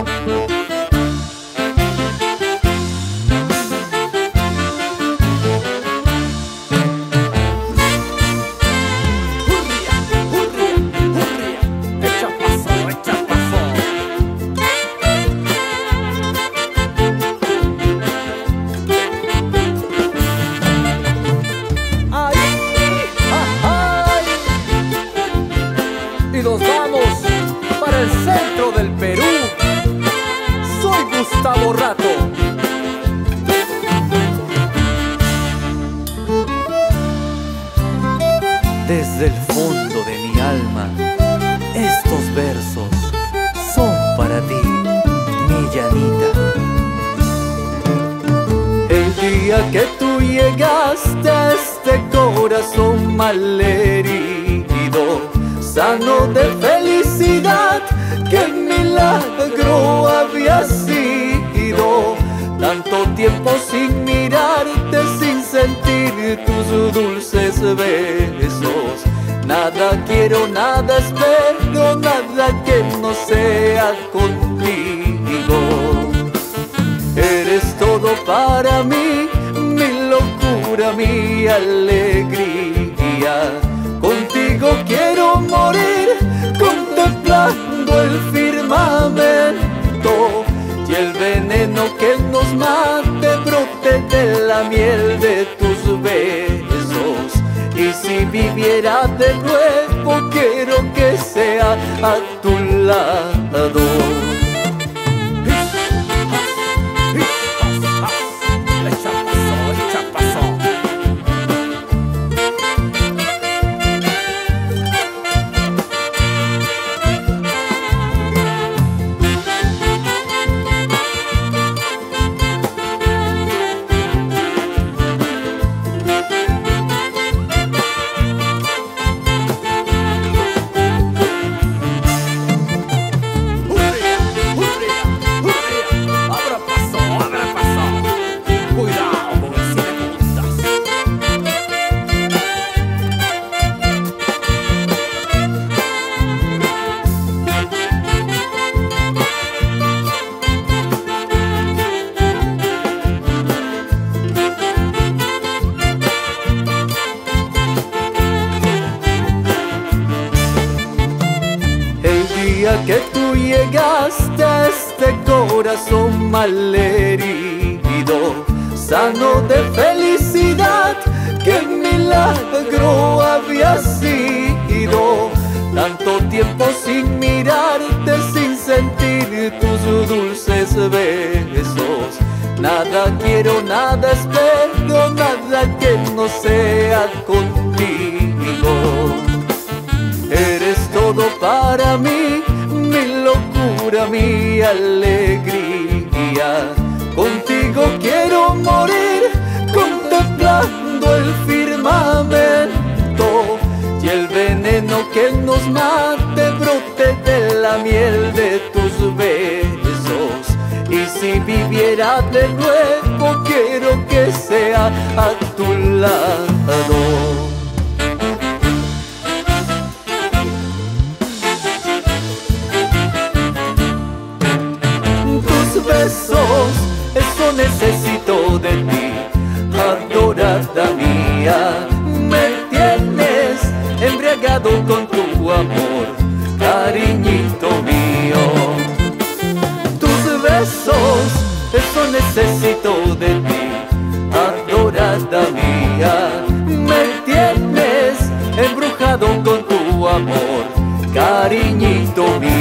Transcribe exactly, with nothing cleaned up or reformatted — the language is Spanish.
Nos vamos para el centro del Perú. Soy Gustavo Rato. Desde el fondo de mi alma, estos versos son para ti, mi llanita. El día que tú llegaste a este corazón malherido, sano de felicidad, qué milagro había sido. Tanto tiempo sin mirarte, sin sentir tus dulces besos. Nada quiero, nada espero, nada que no sea contigo. Eres todo para mí, mi locura, mi alegría. Contigo quiero morir, contemplando el firmamento, y el veneno que nos mate brote de la miel de tus besos. Y si viviera de nuevo, quiero que sea a tu lado. Que tú llegaste a este corazón malherido, sano de felicidad, qué milagro había sido. Tanto tiempo sin mirarte, sin sentir tus dulces besos. Nada quiero, nada espero, nada que no sea contigo. Eres todo para mí, mi locura, mi alegría. Contigo quiero morir, contemplando el firmamento, y el veneno que nos mate brote de la miel de tus besos. Y si viviera de nuevo, quiero que sea a tu lado. Besos, eso necesito de ti, adorada mía. Me tienes embriagado con tu amor, cariñito mío. Tus besos, eso necesito de ti, adorada mía. Me tienes embrujado con tu amor, cariñito mío.